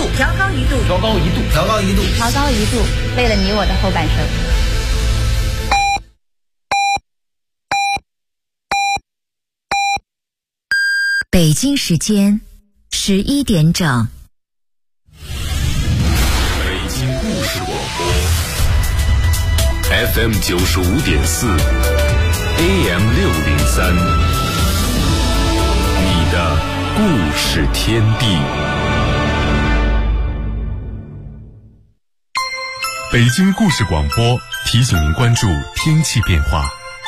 度， 调高1度， 调高1度， 调高1度， 调高1度，为了你我的后半生。 北京时间11点整。 北京故事广播 FM 95.4 AM 603，你的故事天地。北京故事广播提醒您关注天气变化。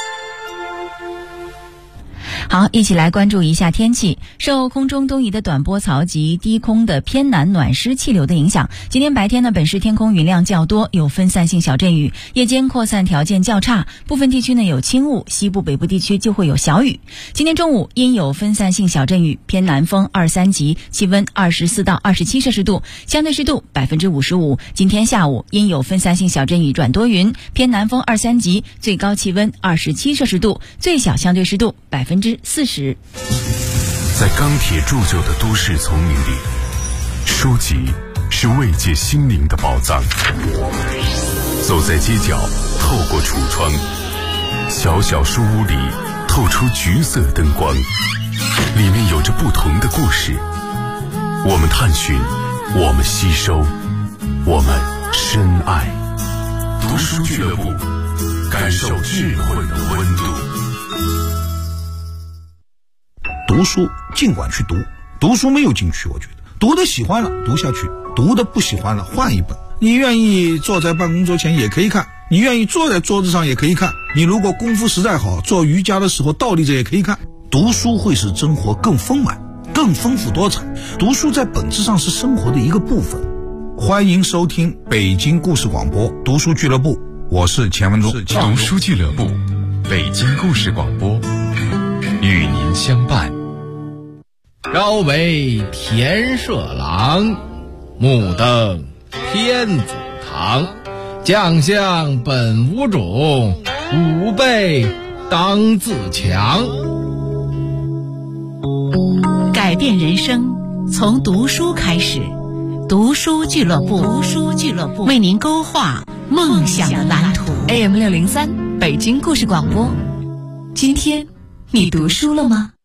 好，一起来关注一下天气。受空中东移的短波槽及低空的偏南暖湿气流的影响，今天白天呢，本市天空云量较多，有分散性小阵雨，夜间扩散条件较差，部分地区呢有轻雾，西部北部地区就会有小雨。今天中午阴有分散性小阵雨，偏南风2、3级，气温24到27摄氏度，相对湿度55%。今天下午阴有分散性小阵雨转多云，偏南风2、3级，最高气温27摄氏度，最小相对湿度40%。 在钢铁铸就的都市丛林里，书籍是慰藉心灵的宝藏。走在街角，透过橱窗，小小书屋里透出橘色灯光，里面有着不同的故事。我们探寻，我们吸收，我们深爱。读书俱乐部，感受智慧的温度。 读书尽管去读，读书没有禁区，我觉得读的喜欢了读下去，读的不喜欢了换一本。你愿意坐在办公桌前也可以看，你愿意坐在桌子上也可以看，你如果功夫实在好，做瑜伽的时候倒立着也可以看。读书会使生活更丰满，更丰富多彩。读书在本质上是生活的一个部分。欢迎收听北京故事广播读书俱乐部，我是钱文忠。 读书俱乐部，北京故事广播，与您相伴。 朝为田舍郎，暮登天子堂。将相本无种，吾辈当自强。 改变人生从读书开始，读书俱乐部，为您勾画梦想的蓝图。AM 603，北京故事广播。今天你读书了吗？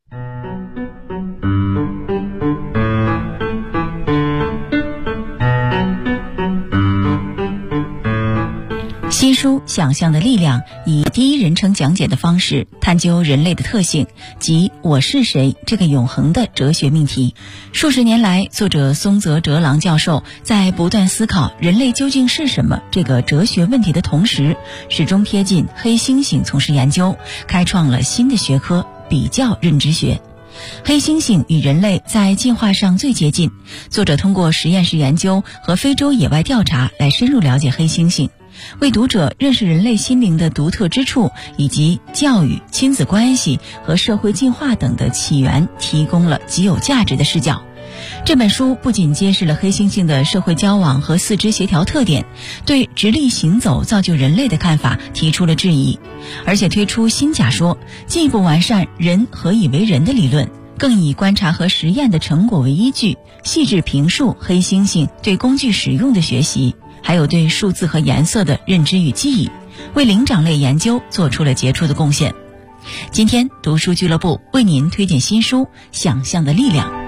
新书《想象的力量》以第一人称讲解的方式探究人类的特性及我是谁这个永恒的哲学命题。数十年来，作者松泽哲郎教授在不断思考人类究竟是什么这个哲学问题的同时，始终贴近黑猩猩从事研究，开创了新的学科比较认知学。黑猩猩与人类在进化上最接近，作者通过实验室研究和非洲野外调查来深入了解黑猩猩，为读者认识人类心灵的独特之处，以及教育、亲子关系和社会进化等的起源提供了极有价值的视角。这本书不仅揭示了黑猩猩的社会交往和四肢协调特点，对直立行走造就人类的看法提出了质疑，而且推出新假说，进一步完善人何以为人的理论，更以观察和实验的成果为依据，细致评述黑猩猩对工具使用的学习，还有对数字和颜色的认知与记忆，为灵长类研究做出了杰出的贡献。今天读书俱乐部为您推荐新书《想象的力量》。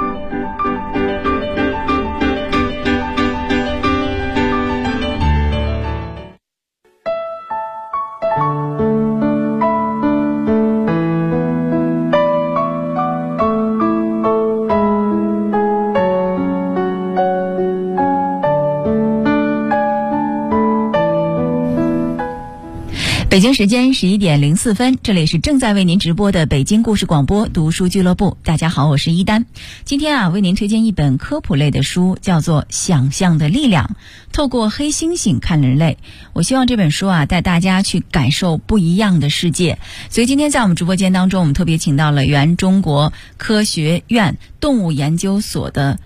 北京时间11点04分，这里是正在为您直播的北京故事广播读书俱乐部。大家好，我是一丹。今天为您推荐一本科普类的书，叫做《想象的力量》，透过黑猩猩看人类。我希望这本书带大家去感受不一样的世界。所以今天在我们直播间当中，我们特别请到了原中国科学院动物研究所的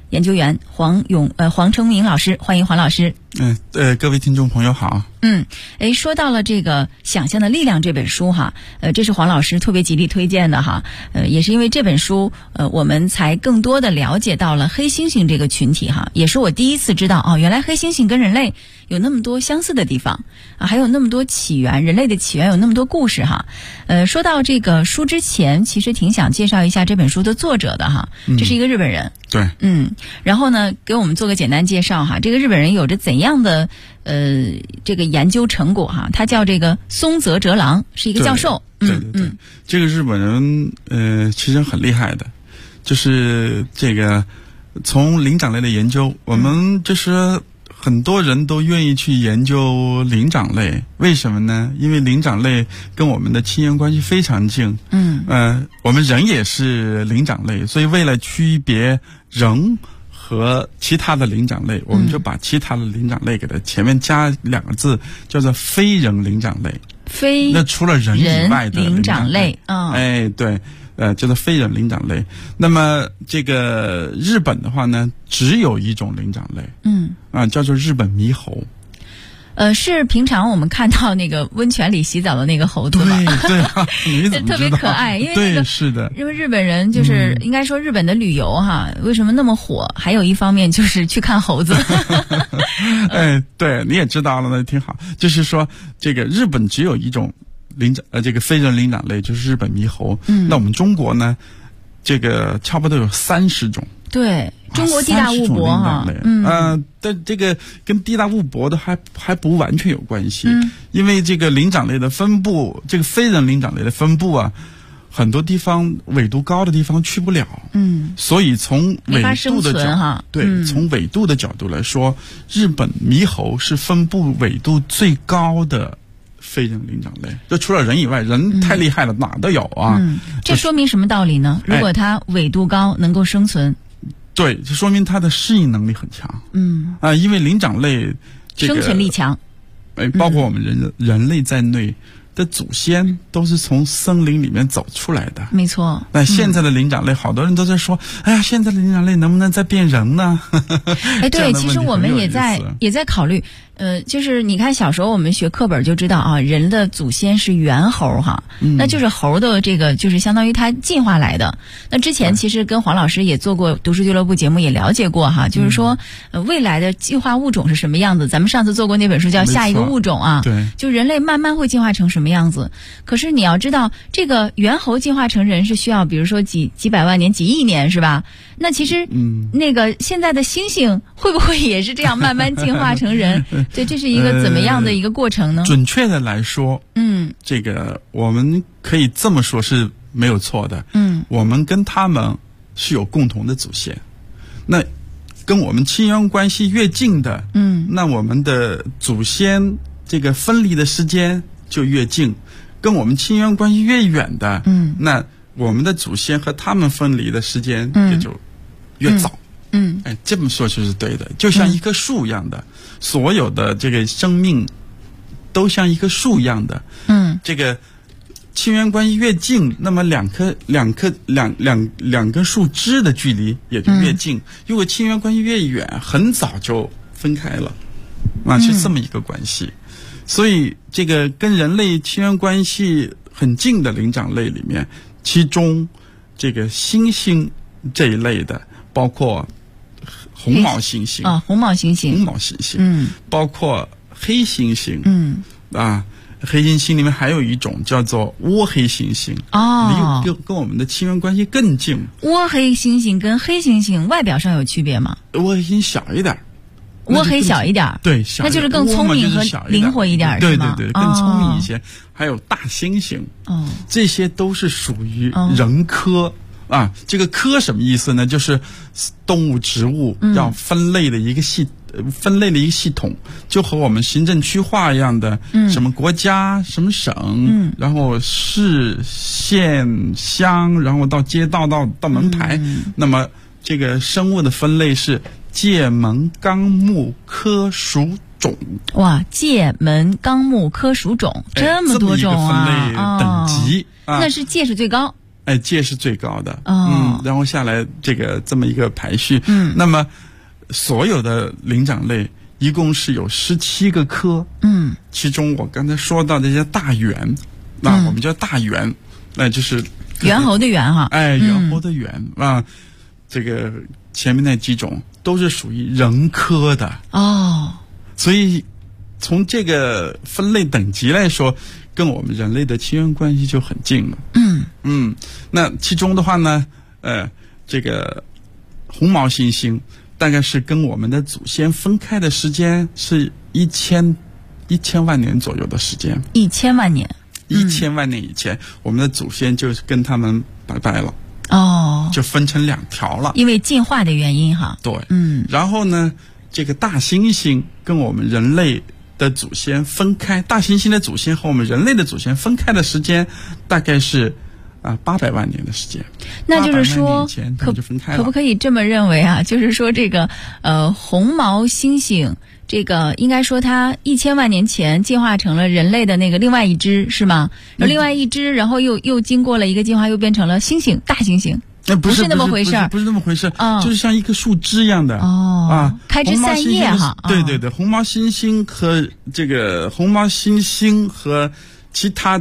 研究员黄崇明老师，欢迎黄老师。 各位听众朋友好。 说到了这个《想象的力量》这本书哈，这是黄老师特别极力推荐的哈，也是因为这本书，我们才更多的了解到了黑猩猩这个群体哈，也是我第一次知道原来黑猩猩跟人类有那么多相似的地方啊，还有那么多起源，人类的起源有那么多故事哈。说到这个书之前，其实挺想介绍一下这本书的作者的哈，这是一个日本人。 对， 然后呢，给我们做个简单介绍哈，这个日本人有着怎样的这个研究成果哈？他叫这个松泽哲郎，是一个教授。 对，这个日本人其实很厉害的，就是这个从灵长类的研究，我们就是很多人都愿意去研究灵长类，为什么呢？因为灵长类跟我们的亲缘关系非常近。我们人也是灵长类，所以为了区别人和其他的灵长类，我们就把其他的灵长类给它前面加2个字，叫做非人灵长类。那除了人以外的灵长类，对，叫做非人灵长类。那么这个日本的话呢，只有一种灵长类，叫做日本猕猴。 是平常我们看到那个温泉里洗澡的那个猴子吗？ 对， 特别可爱，因为对，是的， 因为日本人就是应该说日本的旅游哈，为什么那么火？还有一方面就是去看猴子。 对，你也知道了，那挺好。就是说，这个日本只有一种这个非人灵长类，就是日本猕猴。那我们中国呢，这个差不多有30种。 对，中国地大物博哈， 但这个跟地大物博的还不完全有关系，因为这个灵长类的分布，这个非人灵长类的分布啊，很多地方纬度高的地方去不了，所以从纬度的从纬度的角度来说，日本猕猴是分布纬度最高的非人灵长类，就除了人以外，人太厉害了，哪都有啊。 这说明什么道理呢？如果它纬度高，能够生存。 对，这说明它的适应能力很强。因为灵长类生存力强， 包括我们人类在内的祖先都是从森林里面走出来的。 没错。 那现在的灵长类，好多人都在说，哎呀，现在的灵长类能不能再变人呢？ 对，其实我们也在考虑。就是你看小时候我们学课本就知道啊，人的祖先是猿猴哈，那就是猴的这个就是相当于它进化来的。那之前其实跟黄老师也做过读书俱乐部节目，也了解过哈，就是说未来的进化物种是什么样子。咱们上次做过那本书叫《下一个物种》啊， 对， 就人类慢慢会进化成什么样子。可是你要知道，这个猿猴进化成人是需要比如说几百万年、几亿年是吧？那其实那个现在的猩猩会不会也是这样慢慢进化成人？对，这是一个怎么样的一个过程呢？ 准确的来说，这个我们可以这么说是没有错的。我们跟他们是有共同的祖先，那跟我们亲缘关系越近的，那我们的祖先这个分离的时间就越近；跟我们亲缘关系越远的，那我们的祖先和他们分离的时间也就越早。这么说就是对的，就像一棵树一样的，所有的这个生命都像一棵树一样的。这个亲缘关系越近，那么两根树枝的距离也就越近。如果亲缘关系越远，很早就分开了，是这么一个关系。所以这个跟人类亲缘关系很近的灵长类里面，其中这个猩猩这一类的，包括红毛猩猩啊，红毛猩猩， 包括黑猩猩，黑猩猩里面还有一种叫做倭黑猩猩，跟我们的亲缘关系更近。 倭黑猩猩跟黑猩猩外表上有区别吗？ 倭黑猩猩小一点， 倭黑小一点， 对， 那就是更聪明和灵活一点， 对对对，更聪明一些。还有大猩猩，这些都是属于人科。这个科什么意思呢？就是动物、植物要分类的一个系统，就和我们行政区划一样的，什么国家、什么省，然后市、县、乡，然后到街道到门牌。那么这个生物的分类是界门纲目科属种。 哇，界门纲目科属种，这么多种啊！ 这么一个分类等级， 那是界是最高。 界是最高的。 哦， 然后下来这么一个排序。那么所有的灵长类一共是有17个科。其中我刚才说到这些大猿，那我们叫大猿，那就是猿猴的猿哈。 猿猴的猿啊，这个前面那几种都是属于人科的。所以从这个分类等级来说，跟我们人类的亲缘关系就很近了。那其中的话呢，这个红毛猩猩大概是跟我们的祖先分开的时间是1000万年左右的时间。 1000万年 ，1000万年以前，我们的祖先就跟他们拜拜了。就分成2条了， 因为进化的原因哈。 对，然后呢，这个大猩猩跟我们人类的祖先分开，大猩猩的祖先和我们人类的祖先分开的时间大概是800万年的时间。 那就是说，可不可以这么认为啊？就是说这个红毛猩猩，这个应该说它1000万年前进化成了人类的那个另外一只，是吗？然后另外一只，然后又经过了一个进化，又变成了猩猩，大猩猩。 不是那么回事， 不是那么回事，就是像一棵树枝一样的开枝散叶哈。 对，红毛猩猩和其他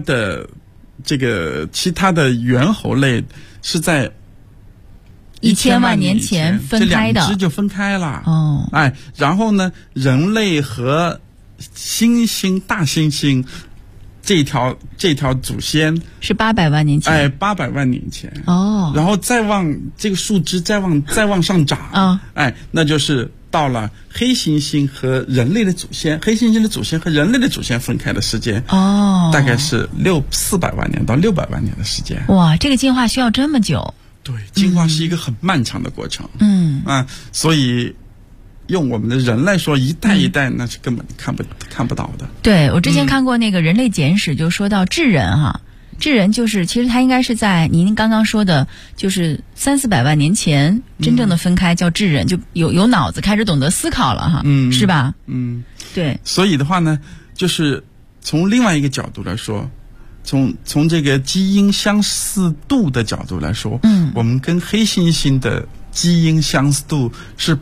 的猿猴类是在 1000万年前分开的， 这2只就分开了。然后呢，人类和大猩猩这条祖先是800万年前 ，800万年前。然后再往这个树枝再往上长，那就是到了黑猩猩和人类的祖先，黑猩猩的祖先和人类的祖先分开的时间，大概是400万年到600万年的时间。 哇，这个进化需要这么久？ 对，进化是一个很漫长的过程。所以用我们的人来说，一代一代那是根本看不到的。 对，我之前看过那个《人类简史》，就说到智人哈，智人就是其实他应该是在您刚刚说的，就是300-400万年前真正的分开，叫智人，就有脑子，开始懂得思考了哈，是吧？对。 所以的话呢，就是从另外一个角度来说，从这个基因相似度的角度来说，我们跟黑猩猩的基因相似度是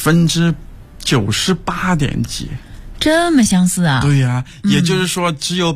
98%点几， 这么相似啊？ 对呀，也就是说只有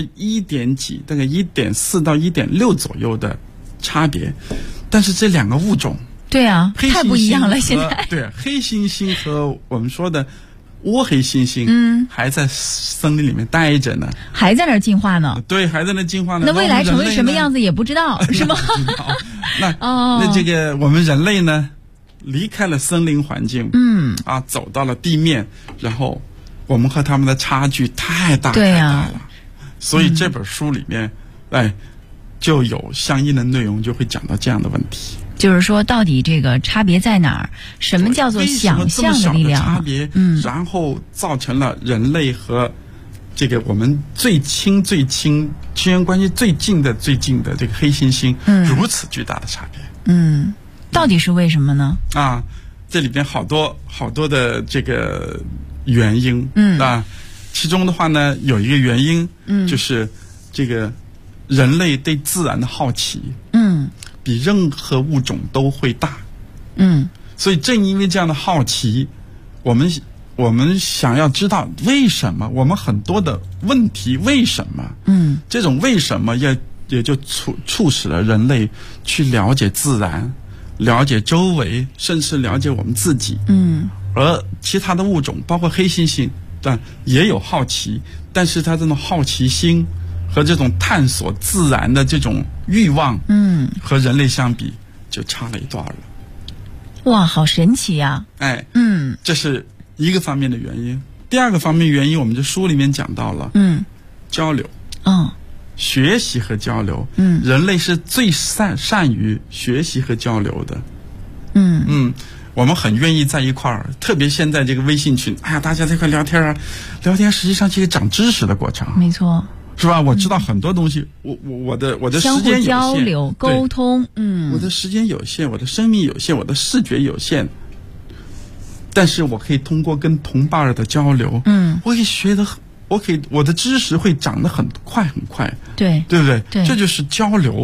1点几，大概1.4到1.6左右的差别。但是这2个物种， 对啊，太不一样了。现在对，黑猩猩和我们说的倭黑猩猩，还在森林里面待着呢， 还在那儿进化呢。 对，还在那进化呢。 那未来成为什么样子也不知道，是吗？ 那这个我们人类呢，离开了森林环境，走到了地面，然后我们和他们的差距太大了。所以这本书里面，就有相应的内容，就会讲到这样的问题。 就是说，到底这个差别在哪儿？什么叫做想象的力量？ 差别，然后造成了人类和这个我们最亲、亲缘关系最近的这个黑猩猩，如此巨大的差别。 到底是为什么呢？ 这里边好多的这个原因。其中的话呢，有一个原因，就是这个人类对自然的好奇，比任何物种都会大。所以正因为这样的好奇，我们想要知道为什么，我们很多的问题为什么，这种为什么也就促使了人类去了解自然，了解周围，甚至了解我们自己。而其他的物种，包括黑猩猩，也有好奇，但是它这种好奇心和这种探索自然的这种欲望，和人类相比就差了一段了。 哇，好神奇呀！ 这是一个方面的原因。第二个方面原因，我们这书里面讲到了，交流，学习和交流，人类是最善于学习和交流的。我们很愿意在一块儿，特别现在这个微信群，大家在一块聊天聊天实际上是一个长知识的过程。 没错。 是吧？我知道很多东西，我的时间有限， 相互交流沟通， 我的时间有限，我的生命有限，我的视觉有限，但是我可以通过跟同伴的交流，我的知识会长得很快， 对， 对不对？ 对， 这就是交流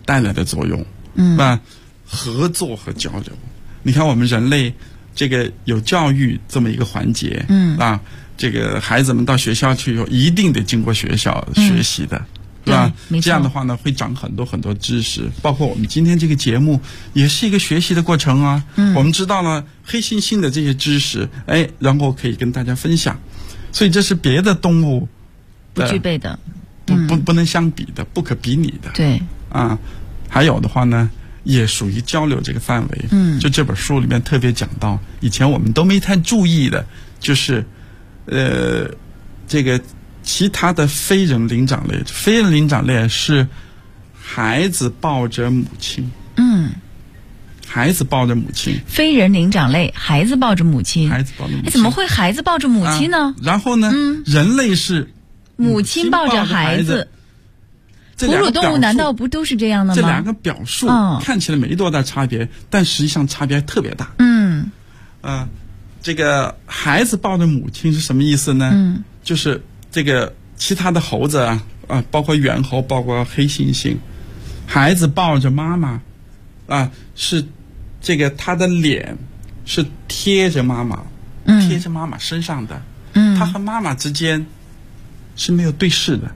带来的作用，合作和交流。你看我们人类这个有教育这么一个环节，这个孩子们到学校去以后，一定得经过学校学习的。是吧？这样的话呢，会长很多很多知识，包括我们今天这个节目也是一个学习的过程啊。我们知道了黑猩猩的这些知识，然后可以跟大家分享，所以这是别的动物不具备的， 不能相比的，不可比拟的。 对啊，还有的话呢，也属于交流这个范围。就这本书里面特别讲到，以前我们都没太注意的，就是这个。其他的非人灵长类，非人灵长类是孩子抱着母亲，孩子抱着母亲。 非人灵长类，孩子抱着母亲， 孩子抱着母亲， 怎么会孩子抱着母亲呢？ 然后呢，人类是母亲抱着孩子。哺乳动物难道不都是这样的吗？ 这两个表述看起来没多大差别，但实际上差别特别大。这个孩子抱着母亲是什么意思呢？就是这个其他的猴子包括猿猴，包括黑猩猩，孩子抱着妈妈是这个他的脸是贴着妈妈，贴着妈妈身上的，他和妈妈之间是没有对视的。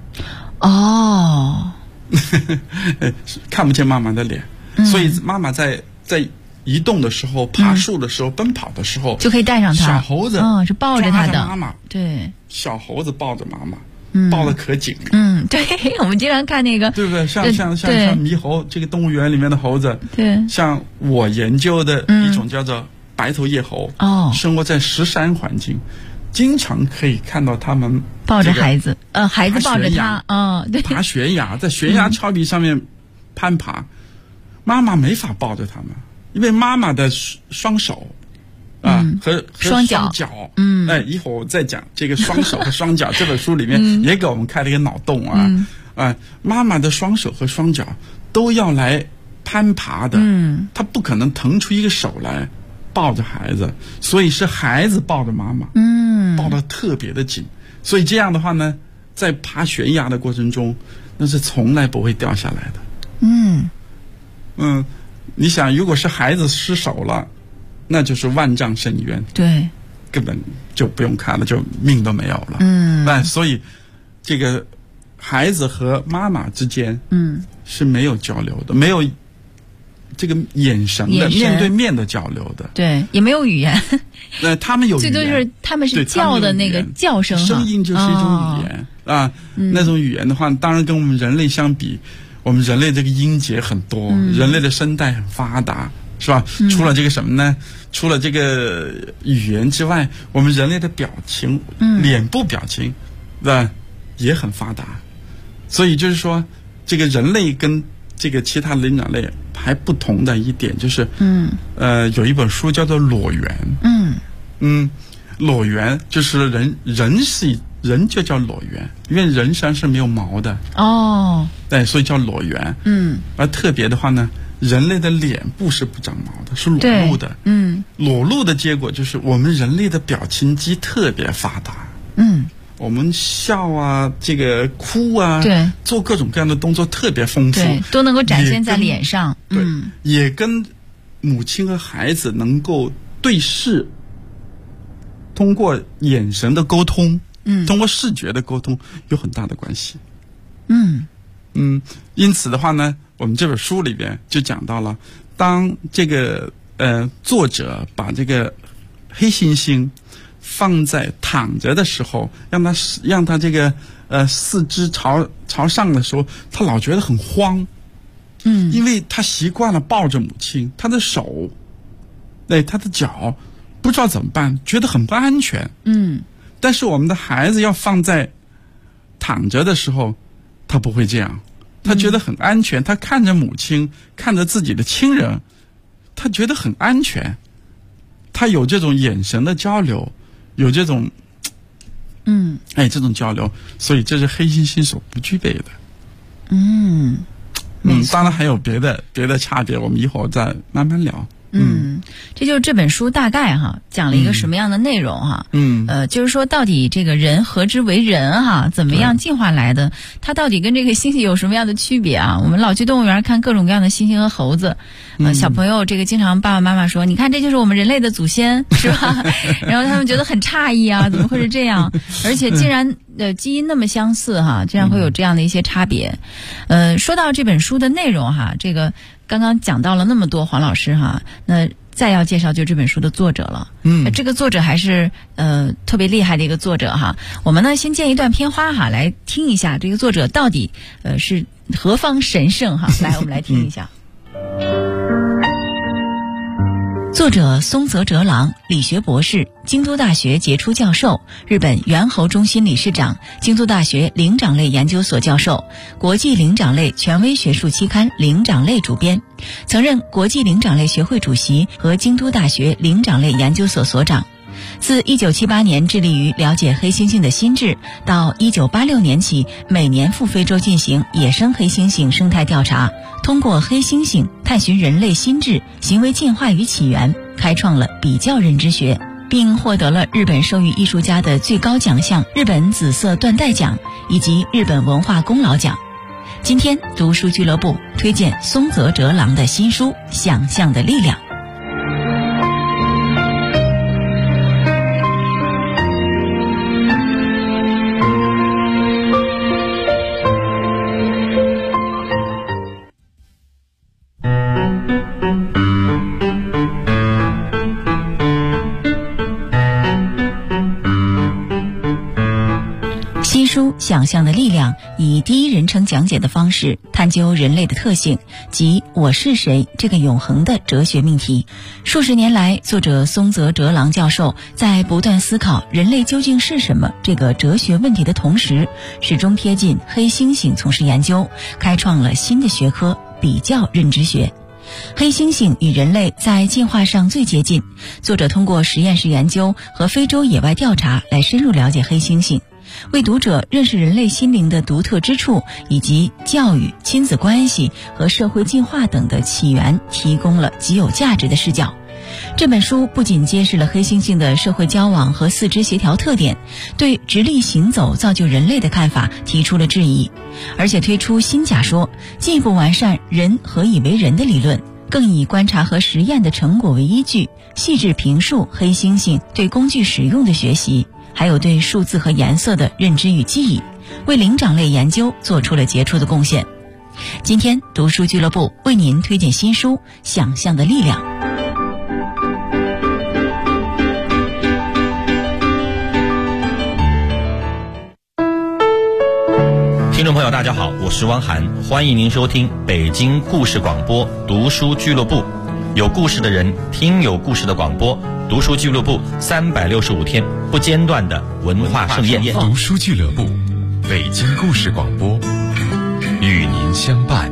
看不见妈妈的脸，所以妈妈在移动的时候、爬树的时候、奔跑的时候， 就可以带上它。 小猴子是抱着它的妈妈， 对， 小猴子抱着妈妈，抱得可紧了。 对，我们经常看那个， 对不对？像猕猴，这个动物园里面的猴子， 对， 像我研究的一种叫做白头叶猴，生活在石山环境，经常可以看到他们抱着孩子，孩子抱着他，对， 爬悬崖，在悬崖峭壁上面攀爬，妈妈没法抱着他们。因为妈妈的双手和双脚，一会儿我再讲这个双手和双脚。这本书里面也给我们开了一个脑洞妈妈的双手和双脚都要来攀爬的，她不可能腾出一个手来抱着孩子，所以是孩子抱着妈妈，抱得特别的紧。所以这样的话呢，在爬悬崖的过程中，那是从来不会掉下来的。你想，如果是孩子失手了，那就是万丈深渊， 对， 根本就不用看了，就命都没有了。所以这个孩子和妈妈之间，是没有交流的，没有这个眼神的面对面的交流的， 对，也没有语言。 他们有语言， 最多就是他们是叫的那个叫声， 声音就是一种语言那种语言的话，当然跟我们人类相比。我们人类这个音节很多，人类的声带很发达，是吧？除了这个什么呢？除了这个语言之外，我们人类的表情，脸部表情，也很发达。所以就是说，这个人类跟这个其他的灵长类还不同的一点就是，有一本书叫做《裸猿》，裸猿就是人就叫裸猿，因为人身上是没有毛的对，所以叫裸猿。而特别的话呢，人类的脸部是不长毛的，是裸露的。裸露的结果就是我们人类的表情肌特别发达。我们笑这个哭对， 做各种各样的动作特别丰富， 对，都能够展现在脸上。 对，也跟母亲和孩子能够对视，通过眼神的沟通。通过视觉的沟通有很大的关系。因此的话呢，我们这本书里边就讲到了，当这个作者把这个黑猩猩放在躺着的时候，让他这个四肢朝上的时候，他老觉得很慌。因为他习惯了抱着母亲，他的手，他的脚不知道怎么办，觉得很不安全。但是我们的孩子要放在躺着的时候，他不会这样，他觉得很安全，他看着母亲，看着自己的亲人，他觉得很安全，他有这种眼神的交流，有这种这种交流，所以这是黑猩猩所不具备的。当然还有别的差别，我们一会儿再慢慢聊。 这就是这本书大概讲了一个什么样的内容就是说到底这个人何之为人怎么样进化来的，它到底跟这个猩猩有什么样的区别我们老去动物园看各种各样的猩猩和猴子，小朋友这个经常爸爸妈妈说，你看这就是我们人类的祖先，是吧？然后他们觉得很诧异怎么会是这样？而且竟然基因那么相似竟然会有这样的一些差别。说到这本书的内容这个刚刚讲到了那么多，黄老师那再要介绍就这本书的作者了。这个作者还是特别厉害的一个作者我们呢先见一段片花来听一下这个作者到底是何方神圣来，我们来听一下。作者松泽哲郎，理学博士，京都大学杰出教授，日本猿猴中心理事长，京都大学灵长类研究所教授，国际灵长类权威学术期刊《灵长类》主编，曾任国际灵长类学会主席和京都大学灵长类研究所所长。自1978年致力于了解黑猩猩的心智，到1986年起每年赴非洲进行野生黑猩猩生态调查，通过黑猩猩探寻人类心智、行为进化与起源，开创了比较认知学，并获得了日本授予艺术家的最高奖项日本紫色缎带奖以及日本文化功劳奖。今天读书俱乐部推荐松泽哲郎的新书《想象的力量》。新书《想象的力量》以第一人称讲解的方式探究人类的特性及我是谁这个永恒的哲学命题。数十年来，作者松泽哲郎教授在不断思考人类究竟是什么这个哲学问题的同时，始终贴近黑猩猩从事研究，开创了新的学科比较认知学。黑猩猩与人类在进化上最接近，作者通过实验室研究和非洲野外调查来深入了解黑猩猩，为读者认识人类心灵的独特之处，以及教育、亲子关系和社会进化等的起源提供了极有价值的视角。这本书不仅揭示了黑猩猩的社会交往和四肢协调特点，对直立行走造就人类的看法提出了质疑，而且推出新假说，进一步完善人何以为人的理论，更以观察和实验的成果为依据，细致评述黑猩猩对工具使用的学习，还有对数字和颜色的认知与记忆，为灵长类研究做出了杰出的贡献。今天读书俱乐部为您推荐新书《想象的力量》。 听众朋友大家好，我是汪涵，欢迎您收听北京故事广播读书俱乐部，有故事的人听有故事的广播，读书俱乐部365天不间断的文化盛宴。 读书俱乐部，北京故事广播，与您相伴。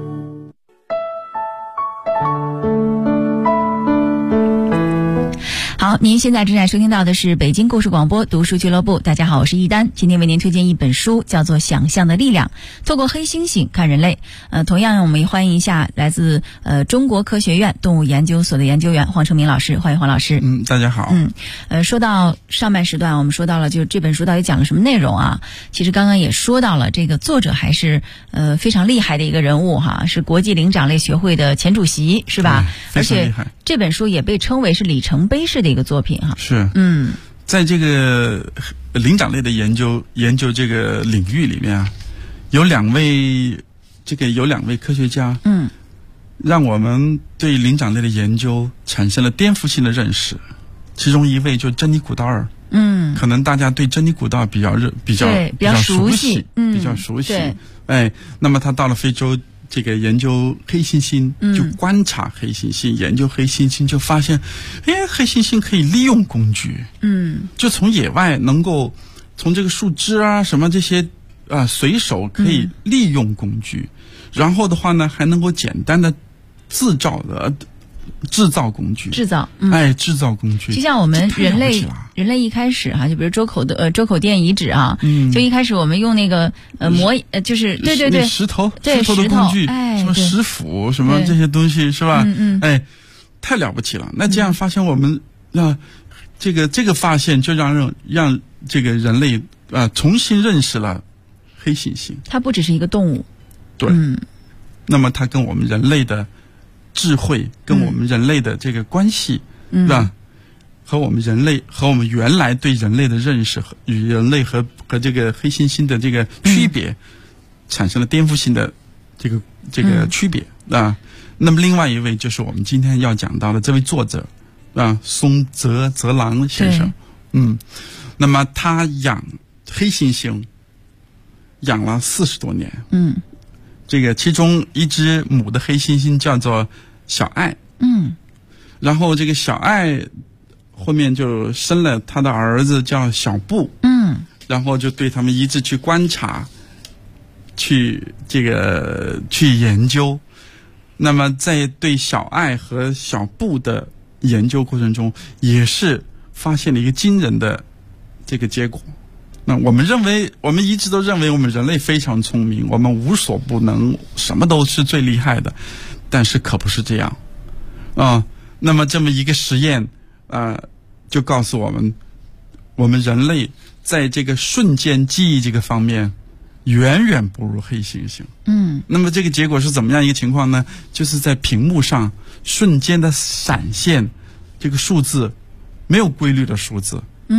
好，您现在正在收听到的是北京故事广播读书俱乐部。大家好，我是一丹，今天为您推荐一本书，叫做《想象的力量》，透过黑猩猩看人类。同样我们也欢迎一下来自中国科学院动物研究所的研究员黄成明老师，欢迎黄老师。 大家好。 说到上半时段，我们说到了就这本书到底讲了什么内容啊？其实刚刚也说到了，这个作者还是非常厉害的一个人物是国际灵长类学会的前主席，是吧？而且这本书也被称为是里程碑式的一个作品是。在这个灵长类的研究这个领域里面有两位科学家让我们对灵长类的研究产生了颠覆性的认识。其中一位就珍妮古道尔，可能大家对珍妮古道尔比较熟悉，比较熟悉。那么他到了非洲这个研究黑猩猩，就观察黑猩猩，研究黑猩猩，就发现黑猩猩可以利用工具，就从野外能够从这个树枝什么这些随手可以利用工具，然后的话呢还能够简单的制造工具，制造工具， 就像我们人类一开始就比如周口店遗址就一开始我们用那个就是对石头的工具，什么石斧什么这些东西是吧？ 太了不起了。那这样发现我们这个发现就让这个人类重新认识了黑猩猩。 它不只是一个动物。 对。那么它跟我们人类的智慧，跟我们人类的这个关系，是吧？和我们人类和我们原来对人类的认识与人类和这个黑猩猩的这个区别，产生了颠覆性的这个区别啊。那么另外一位就是我们今天要讲到的这位作者松泽郎先生。那么他养黑猩猩养了40多年。这个其中一只母的黑猩猩叫做小爱。然后这个小爱后面就生了他的儿子叫小布。然后就对他们一直去观察，去研究。那么在对小爱和小布的研究过程中，也是发现了一个惊人的这个结果。那我们一直都认为我们人类非常聪明，我们无所不能，什么都是最厉害的，但是可不是这样那么这么一个实验就告诉我们，我们人类在这个瞬间记忆这个方面远远不如黑猩猩。那么这个结果是怎么样一个情况呢？就是在屏幕上瞬间的闪现，这个数字没有规律的数字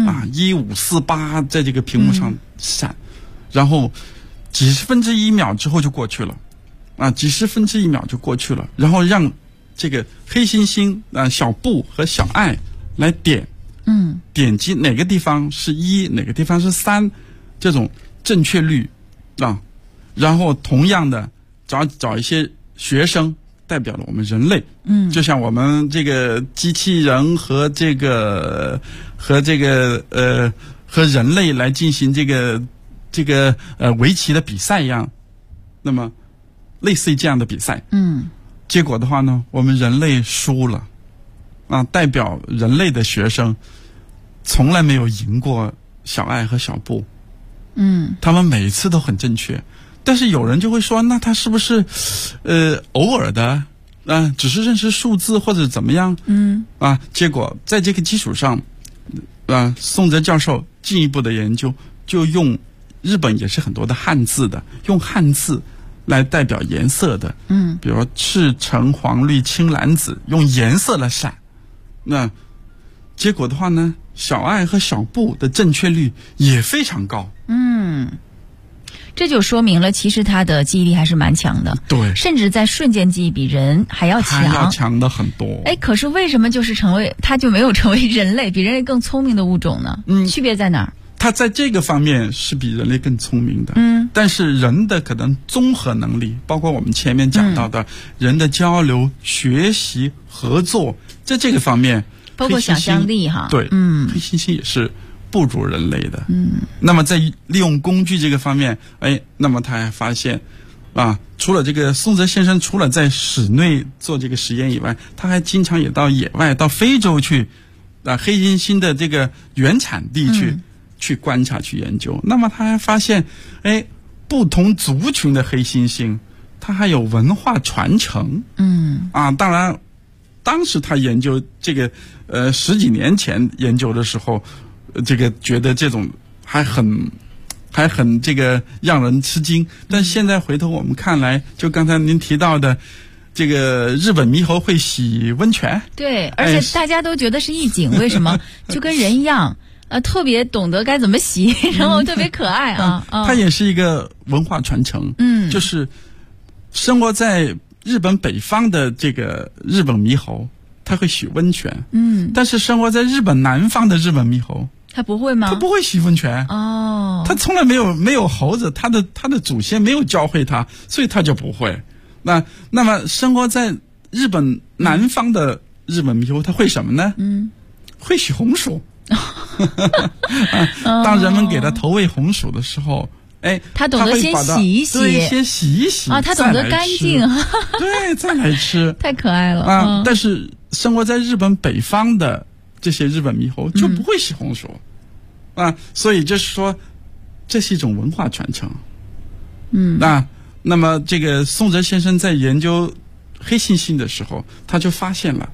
1548在这个屏幕上闪，然后几十分之一秒之后就过去了几十分之一秒就过去了，然后让这个黑猩猩小布和小爱来点击哪个地方是1，哪个地方是3，这种正确率然后同样的找一些学生代表了我们人类。就像我们这个机器人和和人类来进行这个围棋的比赛一样，那么类似于这样的比赛。结果的话呢，我们人类输了代表人类的学生从来没有赢过小爱和小布。他们每次都很正确，但是有人就会说，那他是不是偶尔的只是认识数字或者怎么样？结果在这个基础上松泽教授进一步的研究，就用日本也是很多的汉字的，用汉字来代表颜色的，比如说赤橙黄绿青蓝紫，用颜色来闪。那结果的话呢，小爱和小布的正确率也非常高。 这就说明了其实他的记忆力还是蛮强的。 对， 甚至在瞬间记忆比人还要强， 还要强的很多。 可是为什么他就没有成为人类比人类更聪明的物种呢？区别在哪儿？ 他在这个方面是比人类更聪明的。但是人的可能综合能力，包括我们前面讲到的人的交流、学习、合作，在这个方面， 包括想象力对，黑猩猩也是不如人类的。那么在利用工具这个方面，那么他还发现除了这个松泽先生除了在室内做这个实验以外，他还经常也到野外，到非洲去黑猩猩的这个原产地去观察去研究。那么他还发现不同族群的黑猩猩它还有文化传承。当然当时他研究这个10几年前研究的时候，这个觉得这种还很这个让人吃惊。但现在回头我们看来，就刚才您提到的这个日本猕猴会洗温泉， 对，而且大家都觉得是异景，为什么？就跟人一样特别懂得该怎么洗，然后特别可爱它也是一个文化传承。就是生活在日本北方的这个日本猕猴，它会洗温泉。但是生活在日本南方的日本猕猴， 它不会吗？ 它不会洗温泉。它从来没有猴子，它的祖先没有教会它，所以它就不会。那么生活在日本南方的日本猕猴，它会什么呢？会洗红薯。当人们给它投喂红薯的时候， 他懂得先洗一洗， 对，先洗一洗他懂得干净， 对，再来吃， 太可爱了但是生活在日本北方的这些日本猕猴就不会洗红薯所以就是说，这是一种文化传承。那么这个松泽先生在研究黑猩猩的时候，他就发现了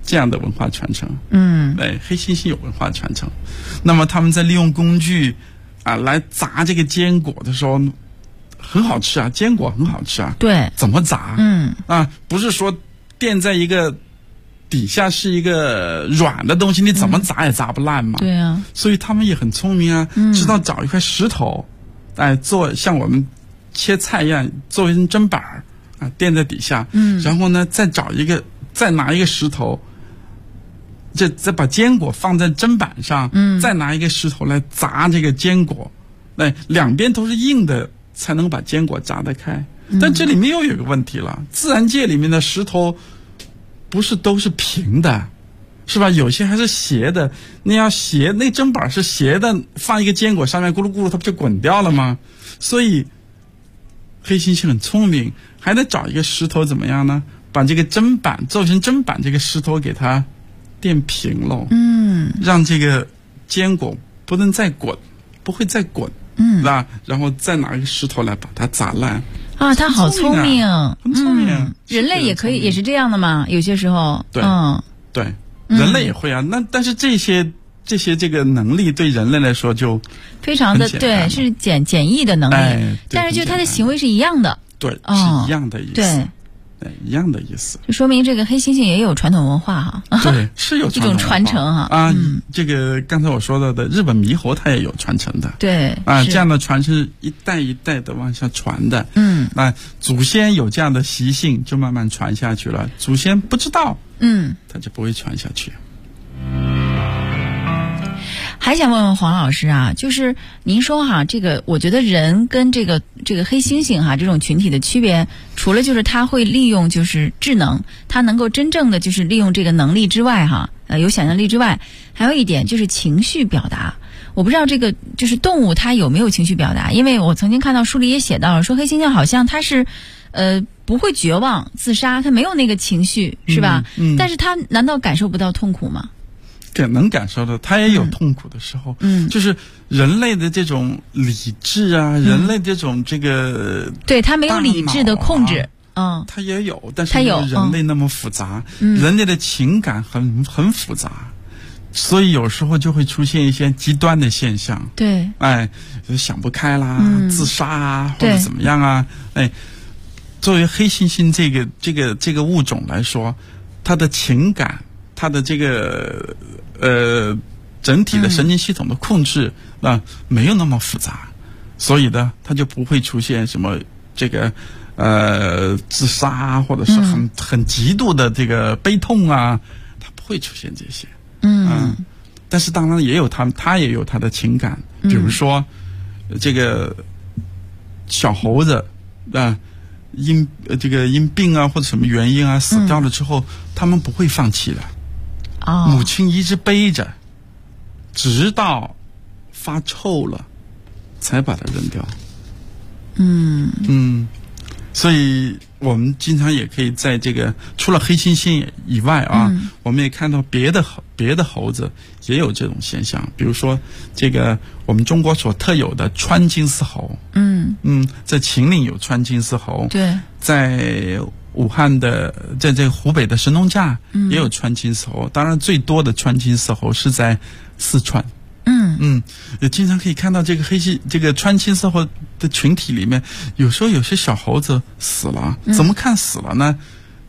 这样的文化传承。 对， 黑猩猩有文化传承。那么他们在利用工具来砸这个坚果的时候，很好吃啊，坚果很好吃啊。 对， 怎么砸？不是说垫在一个底下是一个软的东西，你怎么砸也砸不烂嘛。 对啊， 所以他们也很聪明啊，知道找一块石头，做像我们切菜一样，做一根砧板垫在底下，然后呢再拿一个石头，再把坚果放在砧板上，再拿一个石头来砸这个坚果，两边都是硬的，才能把坚果砸得开。但这里面又有个问题了，自然界里面的石头不是都是平的，是吧？有些还是斜的。那要斜，那砧板是斜的，放一个坚果上面咕噜咕噜，它不就滚掉了吗？所以黑猩猩很聪明，还得找一个石头怎么样呢？把这个砧板做成砧板，这个石头给它垫平了，让这个坚果不能再滚，不会再滚，然后再拿一个石头来把它砸烂。 他好聪明， 很聪明。 人类也可以，也是这样的嘛。有些时候， 对，人类也会啊。但是这些这个能力对人类来说就非常的对，是简易的能力，但是就他的行为是一样的， 对，是一样的意思， 对， 一样的意思。 就说明这个黑猩猩也有传统文化哈， 对，是有一种传承哈这个刚才我说到的日本猕猴，它也有传承的， 对这样的传承一代一代的往下传的，祖先有这样的习性，就慢慢传下去了。祖先不知道，他就不会传下去。 还想问问黄老师啊，就是您说哈，这个我觉得人跟这个黑猩猩哈这种群体的区别，除了就是他会利用就是智能，他能够真正的就是利用这个能力之外哈，有想象力之外，还有一点就是情绪表达。我不知道这个就是动物它有没有情绪表达，因为我曾经看到书里也写到了，说黑猩猩好像它是不会绝望自杀，它没有那个情绪，是吧？但是它难道感受不到痛苦吗？ 能感受到，他也有痛苦的时候。就是人类的这种理智啊，人类这种这个对他没有理智的控制， 他也有，但是没有人类那么复杂。人类的情感很复杂，所以有时候就会出现一些极端的现象。 对， 想不开啦，自杀啊，或者怎么样啊？作为黑猩猩这个物种来说，它的情感，它的这个整体的神经系统的控制没有那么复杂，所以呢，它就不会出现什么这个自杀或者是很极度的这个悲痛啊，它不会出现这些。但是当然他也有他的情感，比如说这个小猴子因病啊或者什么原因啊死掉了之后，他们不会放弃的。母亲一直背着，直到发臭了才把它扔掉。所以我们经常也可以在这个除了黑猩猩以外我们也看到别的猴子也有这种现象，比如说这个我们中国所特有的川金丝猴。在秦岭有川金丝猴， 对，在武汉的，在这个湖北的神农架也有川金丝猴，当然最多的川金丝猴是在四川。也经常可以看到这个川金丝猴的群体里面，有时候有些小猴子死了，怎么看死了呢？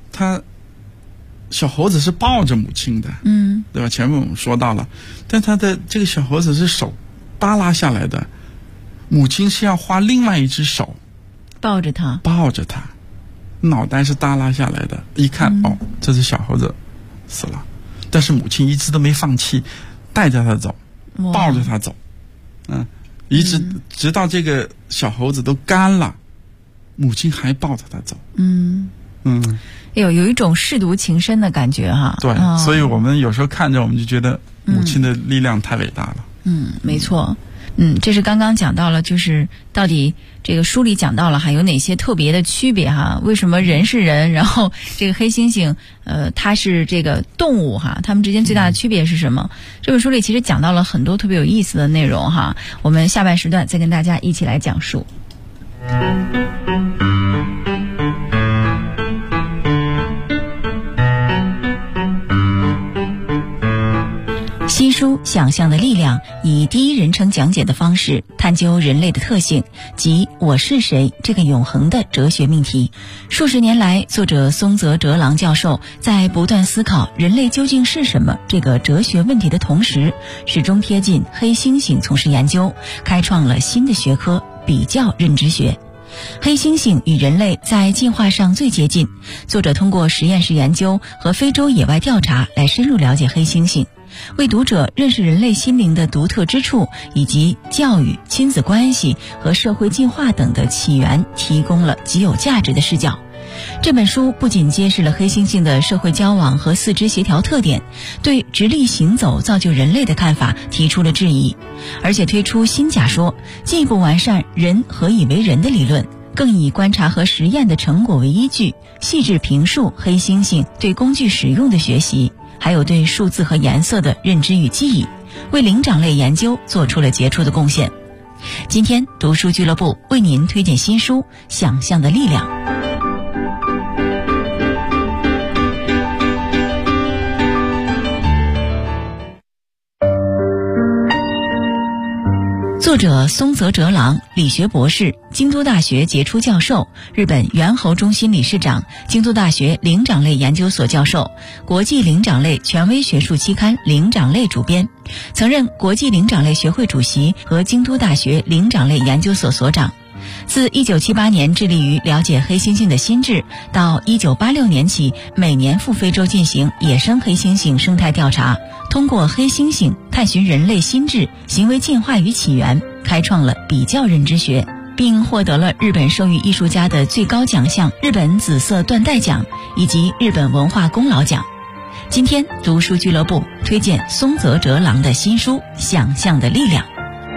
小猴子是抱着母亲的，对吧？前面我们说到了，但他的这个小猴子是手耷拉下来的，母亲是要花另外一只手抱着他， 脑袋是耷拉下来的，一看这只小猴子死了，但是母亲一直都没放弃，带着他走，抱着他走，直到这个小猴子都干了，母亲还抱着他走。 有一种舐犊情深的感觉哈。 对，所以我们有时候看着我们就觉得母亲的力量太伟大了。 没错。这是刚刚讲到了，就是到底这个书里讲到了还有哪些特别的区别哈？为什么人是人，然后这个黑猩猩它是这个动物哈？它们之间最大的区别是什么？这本书里其实讲到了很多特别有意思的内容哈。我们下半时段再跟大家一起来讲述。 新书《想象的力量》以第一人称讲解的方式探究人类的特性及我是谁这个永恒的哲学命题。数十年来，作者松泽哲郎教授在不断思考人类究竟是什么这个哲学问题的同时，始终贴近黑猩猩从事研究，开创了新的学科比较认知学。黑猩猩与人类在进化上最接近，作者通过实验室研究和非洲野外调查来深入了解黑猩猩，为读者认识人类心灵的独特之处，以及教育、亲子关系和社会进化等的起源提供了极有价值的视角。这本书不仅揭示了黑猩猩的社会交往和四肢协调特点，对直立行走造就人类的看法提出了质疑，而且推出新假说，进一步完善人何以为人的理论，更以观察和实验的成果为依据，细致评述黑猩猩对工具使用的学习，还有对数字和颜色的认知与记忆，为灵长类研究做出了杰出的贡献。今天读书俱乐部为您推荐新书《想象的力量》。作者松泽哲郎，理学博士，京都大学杰出教授，日本猿猴中心理事长，京都大学灵长类研究所教授，国际灵长类权威学术期刊《灵长类》主编，曾任国际灵长类学会主席和京都大学灵长类研究所所长。自1978年致力于了解黑猩猩的心智，到1986年起每年赴非洲进行野生黑猩猩生态调查，通过黑猩猩探寻人类心智、行为进化与起源，开创了比较认知学，并获得了日本手语艺术家的最高奖项日本紫色缎带奖以及日本文化功劳奖。今天读书俱乐部推荐松泽哲郎的新书《想象的力量》。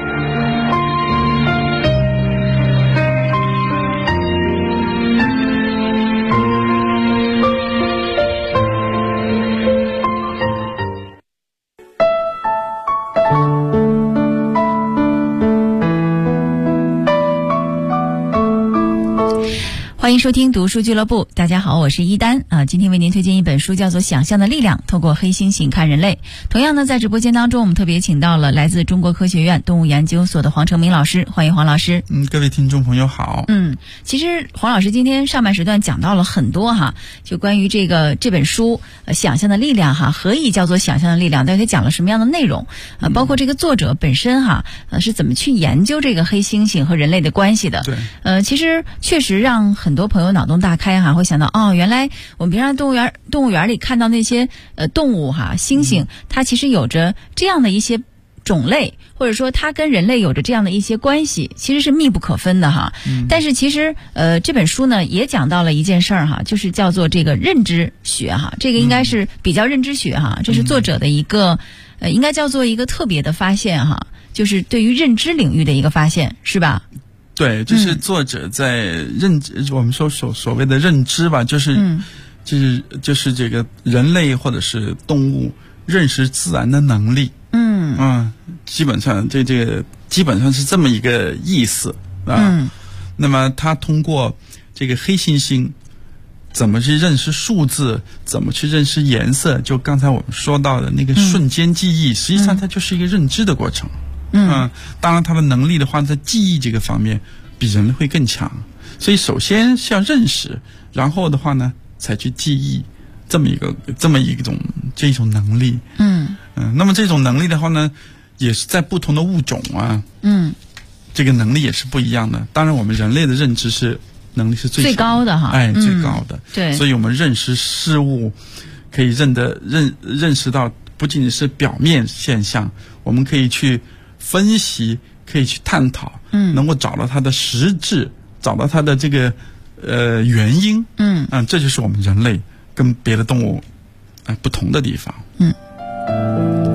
欢迎收听读书俱乐部，大家好，我是一丹今天为您推荐一本书，叫做《想象的力量》，透过黑猩猩看人类。同样呢，在直播间当中，我们特别请到了来自中国科学院动物研究所的黄成明老师，欢迎黄老师。 各位听众朋友好。 其实黄老师今天上半时段讲到了很多就关于这本书想象的力量何以叫做想象的力量，到底讲了什么样的内容包括这个作者本身是怎么去研究这个黑猩猩和人类的关系的。 对， 其实确实让很多朋友脑洞大开会想到原来我们平常动物园里看到那些动物猩猩它其实有着这样的一些种类，或者说它跟人类有着这样的一些关系，其实是密不可分的但是其实这本书呢也讲到了一件事儿就是叫做这个认知学这个应该是比较认知学这是作者的一个应该叫做一个特别的发现就是对于认知领域的一个发现，是吧？ 对，这是作者在我们说所谓的认知吧，就是这个人类或者是动物认识自然的能力。基本上这个基本上是这么一个意思那么他通过这个黑猩猩怎么去认识数字，怎么去认识颜色，就刚才我们说到的那个瞬间记忆，实际上它就是一个认知的过程。当然他的能力的话，在记忆这个方面比人类会更强，所以首先是要认识，然后的话呢才去记忆，这么一种能力。那么这种能力的话呢，也是在不同的物种这个能力也是不一样的。当然我们人类的认知能力是最高的最高的。 对， 所以我们认识事物可以认识到不仅仅是表面现象，我们可以去分析，可以去探讨，能够找到它的实质，找到它的这个原因。这就是我们人类跟别的动物不同的地方。